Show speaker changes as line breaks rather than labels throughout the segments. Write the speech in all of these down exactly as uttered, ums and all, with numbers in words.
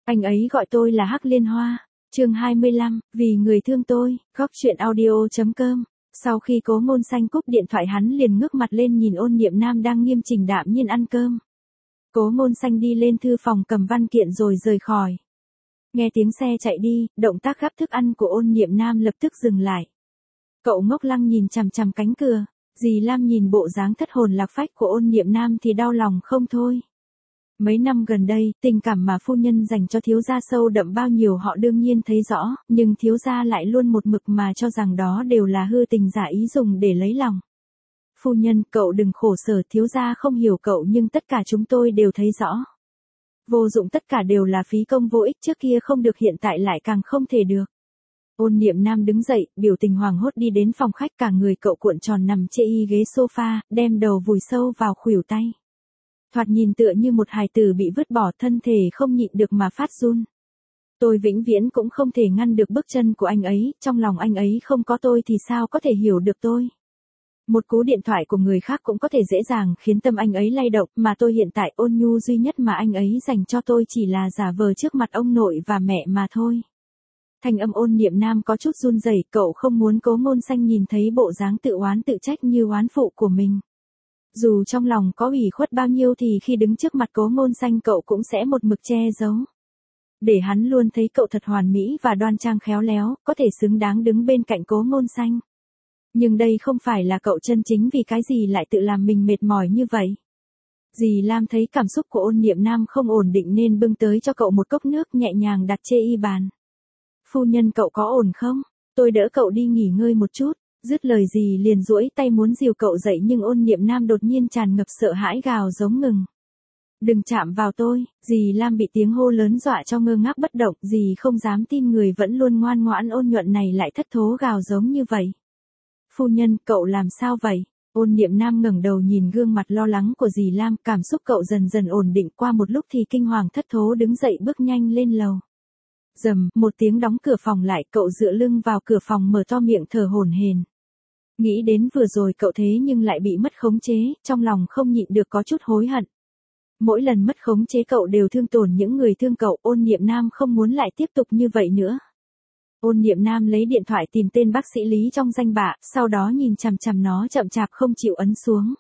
Anh ấy gọi tôi là Hắc Liên Hoa. Chương hai mươi lăm, vì người thương tôi, góc truyện audio chấm com. Sau khi Cố Ngôn Xanh cúp điện thoại hắn liền ngước mặt lên nhìn Ôn Niệm Nam đang nghiêm chỉnh đạm nhiên ăn cơm. Cố Ngôn Xanh đi lên thư phòng cầm văn kiện rồi rời khỏi. Nghe tiếng xe chạy đi, động tác gắp thức ăn của Ôn Niệm Nam lập tức dừng lại. Cậu ngốc lăng nhìn chằm chằm cánh cửa, dì Lam nhìn bộ dáng thất hồn lạc phách của Ôn Niệm Nam thì đau lòng không thôi. Mấy năm gần đây, tình cảm mà phu nhân dành cho thiếu gia sâu đậm bao nhiêu họ đương nhiên thấy rõ, nhưng thiếu gia lại luôn một mực mà cho rằng đó đều là hư tình giả ý dùng để lấy lòng. Phu nhân, cậu đừng khổ sở, thiếu gia không hiểu cậu nhưng tất cả chúng tôi đều thấy rõ. Vô dụng, tất cả đều là phí công vô ích, trước kia không được hiện tại lại càng không thể được. Ôn Niệm Nam đứng dậy, biểu tình hoảng hốt đi đến phòng khách, cả người cậu cuộn tròn nằm chê y ghế sofa, đem đầu vùi sâu vào khuỷu tay. Thoạt nhìn tựa như một hài tử bị vứt bỏ, thân thể không nhịn được mà phát run. Tôi vĩnh viễn cũng không thể ngăn được bước chân của anh ấy, trong lòng anh ấy không có tôi thì sao có thể hiểu được tôi. Một cú điện thoại của người khác cũng có thể dễ dàng khiến tâm anh ấy lay động, mà tôi hiện tại ôn nhu duy nhất mà anh ấy dành cho tôi chỉ là giả vờ trước mặt ông nội và mẹ mà thôi. Thanh âm Ôn Niệm Nam có chút run rẩy, cậu không muốn Cố Ngôn Xanh nhìn thấy bộ dáng tự oán tự trách như oán phụ của mình. Dù trong lòng có ủy khuất bao nhiêu thì khi đứng trước mặt Cố Ngôn Xanh cậu cũng sẽ một mực che giấu. Để hắn luôn thấy cậu thật hoàn mỹ và đoan trang khéo léo, có thể xứng đáng đứng bên cạnh Cố Ngôn Xanh. Nhưng đây không phải là cậu chân chính, vì cái gì lại tự làm mình mệt mỏi như vậy. Dì Lam thấy cảm xúc của Ôn Niệm Nam không ổn định nên bưng tới cho cậu một cốc nước, nhẹ nhàng đặt chê y bàn. Phu nhân, cậu có ổn không? Tôi đỡ cậu đi nghỉ ngơi một chút. Dứt lời dì liền duỗi tay muốn dìu cậu dậy nhưng Ôn Niệm Nam đột nhiên tràn ngập sợ hãi gào giống ngừng. Đừng chạm vào tôi, dì Lam bị tiếng hô lớn dọa cho ngơ ngác bất động, dì không dám tin người vẫn luôn ngoan ngoãn ôn nhuận này lại thất thố gào giống như vậy. Phu nhân, cậu làm sao vậy? Ôn Niệm Nam ngẩng đầu nhìn gương mặt lo lắng của dì Lam, cảm xúc cậu dần dần ổn định, qua một lúc thì kinh hoàng thất thố đứng dậy bước nhanh lên lầu. Rầm, một tiếng đóng cửa phòng lại, cậu dựa lưng vào cửa phòng mở to miệng thở hổn hển. Nghĩ đến vừa rồi cậu thế nhưng lại bị mất khống chế, trong lòng không nhịn được có chút hối hận. Mỗi lần mất khống chế cậu đều thương tổn những người thương cậu, Ôn Niệm Nam không muốn lại tiếp tục như vậy nữa. Ôn Niệm Nam lấy điện thoại tìm tên bác sĩ Lý trong danh bạ, sau đó nhìn chằm chằm nó chậm chạp không chịu ấn xuống.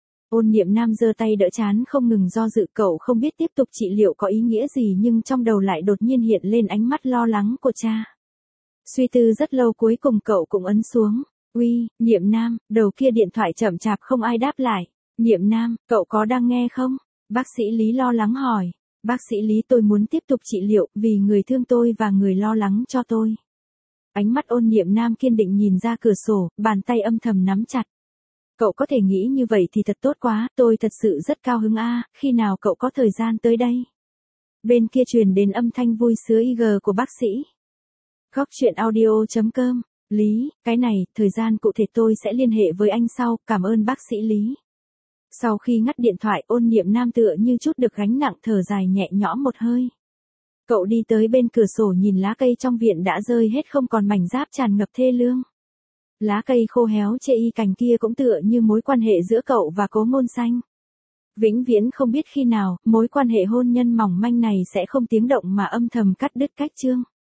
Ôn Niệm Nam giơ tay đỡ trán không ngừng do dự, cậu không biết tiếp tục trị liệu có ý nghĩa gì nhưng trong đầu lại đột nhiên hiện lên ánh mắt lo lắng của cha. Suy tư rất lâu cuối cùng cậu cũng ấn xuống. Uy, Niệm Nam, đầu kia điện thoại chậm chạp không ai đáp lại. Niệm Nam, cậu có đang nghe không? Bác sĩ Lý lo lắng hỏi. Bác sĩ Lý, tôi muốn tiếp tục trị liệu vì người thương tôi và người lo lắng cho tôi. Ánh mắt Ôn Niệm Nam kiên định nhìn ra cửa sổ, bàn tay âm thầm nắm chặt. Cậu có thể nghĩ như vậy thì thật tốt quá, tôi thật sự rất cao hứng a, khi nào cậu có thời gian tới đây? Bên kia truyền đến âm thanh vui sướng i giê của bác sĩ. Góc truyện audio chấm com. Lý, cái này, thời gian cụ thể tôi sẽ liên hệ với anh sau, cảm ơn bác sĩ Lý. Sau khi ngắt điện thoại, Ôn Niệm Nam tựa như chút được gánh nặng thở dài nhẹ nhõm một hơi. Cậu đi tới bên cửa sổ nhìn lá cây trong viện đã rơi hết không còn mảnh giáp tràn ngập thê lương. Lá cây khô héo chê y cành kia cũng tựa như mối quan hệ giữa cậu và Cố Ngôn Xanh. Vĩnh viễn không biết khi nào, mối quan hệ hôn nhân mỏng manh này sẽ không tiếng động mà âm thầm cắt đứt cách chương.